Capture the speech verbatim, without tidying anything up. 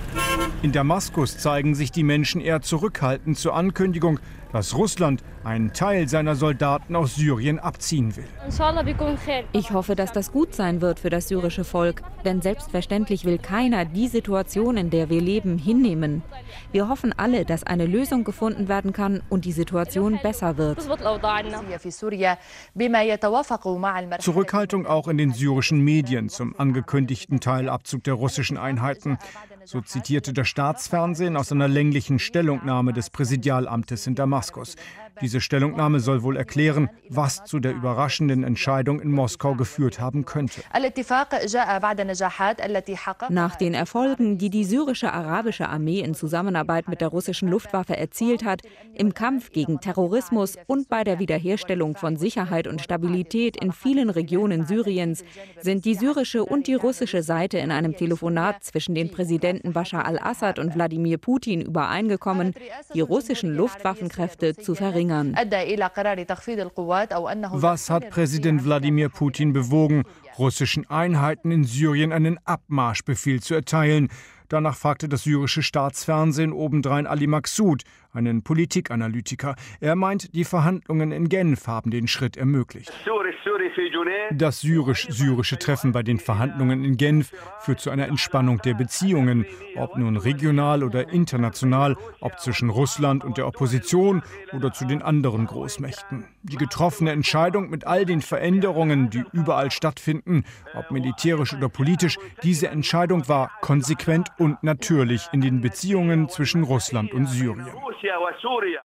In Damaskus zeigen sich die Menschen eher zurückhaltend zur Ankündigung, dass Russland einen Teil seiner Soldaten aus Syrien abziehen will. Ich hoffe, dass das gut sein wird für das syrische Volk. Denn selbstverständlich will keiner die Situation, in der wir leben, hinnehmen. Wir hoffen alle, dass eine Lösung gefunden werden kann und die Situation besser wird. Zurückhaltung auch in den syrischen Medien zum angekündigten Teilabzug der russischen Einheiten. So zitierte das Staatsfernsehen aus einer länglichen Stellungnahme des Präsidialamtes in Damaskus. Diese Stellungnahme soll wohl erklären, was zu der überraschenden Entscheidung in Moskau geführt haben könnte. Nach den Erfolgen, die die syrische arabische Armee in Zusammenarbeit mit der russischen Luftwaffe erzielt hat, im Kampf gegen Terrorismus und bei der Wiederherstellung von Sicherheit und Stabilität in vielen Regionen Syriens, sind die syrische und die russische Seite in einem Telefonat zwischen den Präsidenten Bashar al-Assad und Wladimir Putin übereingekommen, die russischen Luftwaffenkräfte zu verringern. Was hat Präsident Wladimir Putin bewogen, russischen Einheiten in Syrien einen Abmarschbefehl zu erteilen? Danach fragte das syrische Staatsfernsehen obendrein Ali Maqsoud, einen Politikanalytiker. Er meint, die Verhandlungen in Genf haben den Schritt ermöglicht. Das syrisch-syrische Treffen bei den Verhandlungen in Genf führt zu einer Entspannung der Beziehungen, ob nun regional oder international, ob zwischen Russland und der Opposition oder zu den anderen Großmächten. Die getroffene Entscheidung mit all den Veränderungen, die überall stattfinden, ob militärisch oder politisch, diese Entscheidung war konsequent und natürlich in den Beziehungen zwischen Russland und Syrien.